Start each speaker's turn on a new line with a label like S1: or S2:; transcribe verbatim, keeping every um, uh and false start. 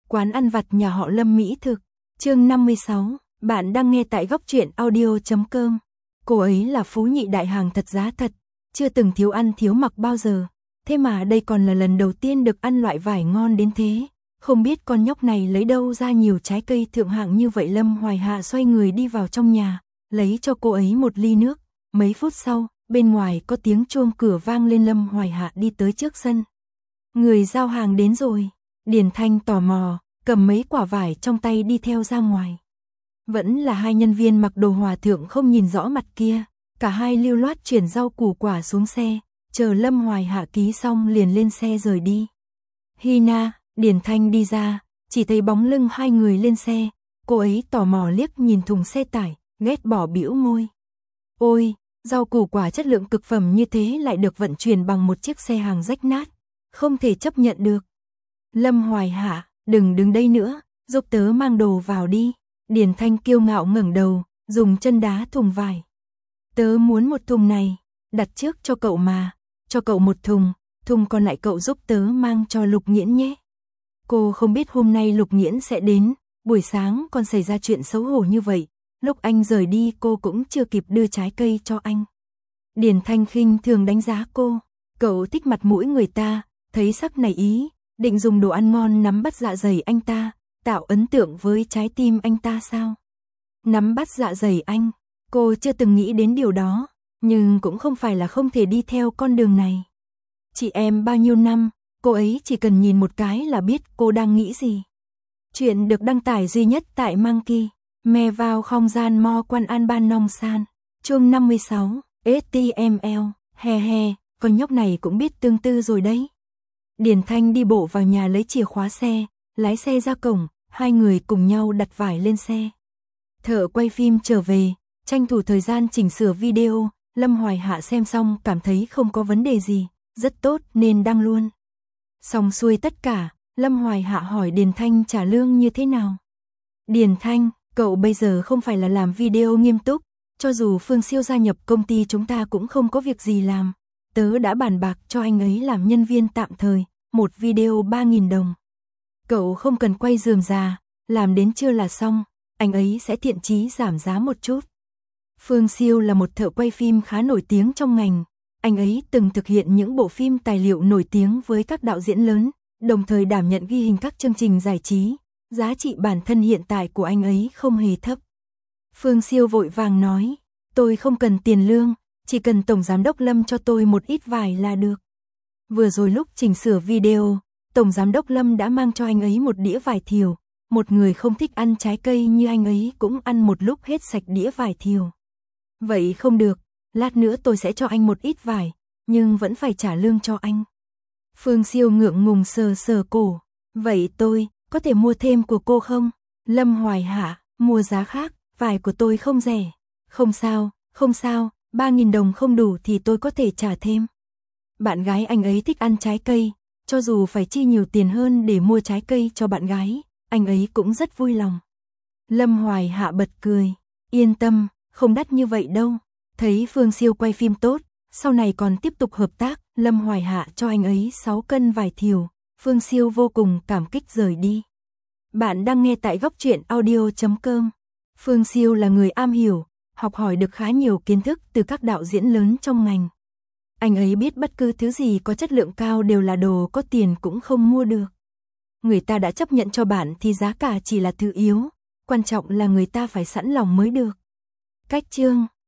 S1: quán ăn vặt nhà họ Lâm mỹ thực. Chương năm mươi sáu, bạn đang nghe tại góc truyện audio chấm com. Cô ấy là phú nhị đại hàng thật giá thật, chưa từng thiếu ăn thiếu mặc bao giờ. Thế mà đây còn là lần đầu tiên được ăn loại vải ngon đến thế. Không biết con nhóc này lấy đâu ra nhiều trái cây thượng hạng như vậy. Lâm Hoài Hạ xoay người đi vào trong nhà, lấy cho cô ấy một ly nước. Mấy phút sau, bên ngoài có tiếng chuông cửa vang lên. Lâm Hoài Hạ đi tới trước sân. Người giao hàng đến rồi. Điền Thanh tò mò, cầm mấy quả vải trong tay đi theo ra ngoài. Vẫn là hai nhân viên mặc đồ hòa thượng không nhìn rõ mặt kia. Cả hai lưu loát chuyển rau củ quả xuống xe, chờ Lâm Hoài Hạ ký xong liền lên xe rời đi. Hina, Điền Thanh đi ra, chỉ thấy bóng lưng hai người lên xe. Cô ấy tò mò liếc nhìn thùng xe tải, ghét bỏ bĩu môi. Ôi, rau củ quả chất lượng cực phẩm như thế lại được vận chuyển bằng một chiếc xe hàng rách nát, không thể chấp nhận được. Lâm Hoài Hạ, đừng đứng đây nữa, giúp tớ mang đồ vào đi. Điền Thanh kiêu ngạo ngẩng đầu, dùng chân đá thùng vải. Tớ muốn một thùng này, đặt trước cho cậu mà, cho cậu một thùng, thùng còn lại cậu giúp tớ mang cho Lục Nghiễn nhé. Cô không biết hôm nay Lục Nghiễn sẽ đến, buổi sáng còn xảy ra chuyện xấu hổ như vậy, lúc anh rời đi cô cũng chưa kịp đưa trái cây cho anh. Điền Thanh khinh thường đánh giá cô, cậu thích mặt mũi người ta, thấy sắc này ý, định dùng đồ ăn ngon nắm bắt dạ dày anh ta, tạo ấn tượng với trái tim anh ta sao? Nắm bắt dạ dày anh, cô chưa từng nghĩ đến điều đó, nhưng cũng không phải là không thể đi theo con đường này. Chị em bao nhiêu năm, cô ấy chỉ cần nhìn một cái là biết cô đang nghĩ gì. Chuyện được đăng tải duy nhất tại Monkey, me vào không gian mo quan an ban nong san. Chương năm mươi sáu, ét tê em lờ, he he, con nhóc này cũng biết tương tư rồi đấy. Điền Thanh đi bộ vào nhà lấy chìa khóa xe, lái xe ra cổng, hai người cùng nhau đặt vải lên xe. Thợ quay phim trở về, tranh thủ thời gian chỉnh sửa video, Lâm Hoài Hạ xem xong cảm thấy không có vấn đề gì, rất tốt nên đăng luôn. Xong xuôi tất cả, Lâm Hoài Hạ hỏi Điền Thanh trả lương như thế nào. Điền Thanh, cậu bây giờ không phải là làm video nghiêm túc, cho dù Phương Siêu gia nhập công ty chúng ta cũng không có việc gì làm. Tớ đã bàn bạc cho anh ấy làm nhân viên tạm thời, một video ba nghìn đồng. Cậu không cần quay rườm rà, làm đến trưa là xong, anh ấy sẽ thiện chí giảm giá một chút. Phương Siêu là một thợ quay phim khá nổi tiếng trong ngành, anh ấy từng thực hiện những bộ phim tài liệu nổi tiếng với các đạo diễn lớn, đồng thời đảm nhận ghi hình các chương trình giải trí, giá trị bản thân hiện tại của anh ấy không hề thấp. Phương Siêu vội vàng nói, tôi không cần tiền lương, chỉ cần Tổng Giám đốc Lâm cho tôi một ít vải là được. Vừa rồi lúc chỉnh sửa video, Tổng Giám đốc Lâm đã mang cho anh ấy một đĩa vải thiều, một người không thích ăn trái cây như anh ấy cũng ăn một lúc hết sạch đĩa vải thiều. Vậy không được, lát nữa tôi sẽ cho anh một ít vải, nhưng vẫn phải trả lương cho anh. Phương Siêu ngượng ngùng sờ sờ cổ, vậy tôi có thể mua thêm của cô không? Lâm Hoài Hạ, mua giá khác, vải của tôi không rẻ. Không sao, không sao, ba nghìn đồng không đủ thì tôi có thể trả thêm. Bạn gái anh ấy thích ăn trái cây, cho dù phải chi nhiều tiền hơn để mua trái cây cho bạn gái, anh ấy cũng rất vui lòng. Lâm Hoài Hạ bật cười, yên tâm, không đắt như vậy đâu. Thấy Phương Siêu quay phim tốt, sau này còn tiếp tục hợp tác, Lâm Hoài Hạ cho anh ấy sáu cân vải thiều, Phương Siêu vô cùng cảm kích rời đi. Bạn đang nghe tại góc truyện audio chấm com. Phương Siêu là người am hiểu, học hỏi được khá nhiều kiến thức từ các đạo diễn lớn trong ngành. Anh ấy biết bất cứ thứ gì có chất lượng cao đều là đồ có tiền cũng không mua được. Người ta đã chấp nhận cho bạn thì giá cả chỉ là thứ yếu, quan trọng là người ta phải sẵn lòng mới được. Cách chương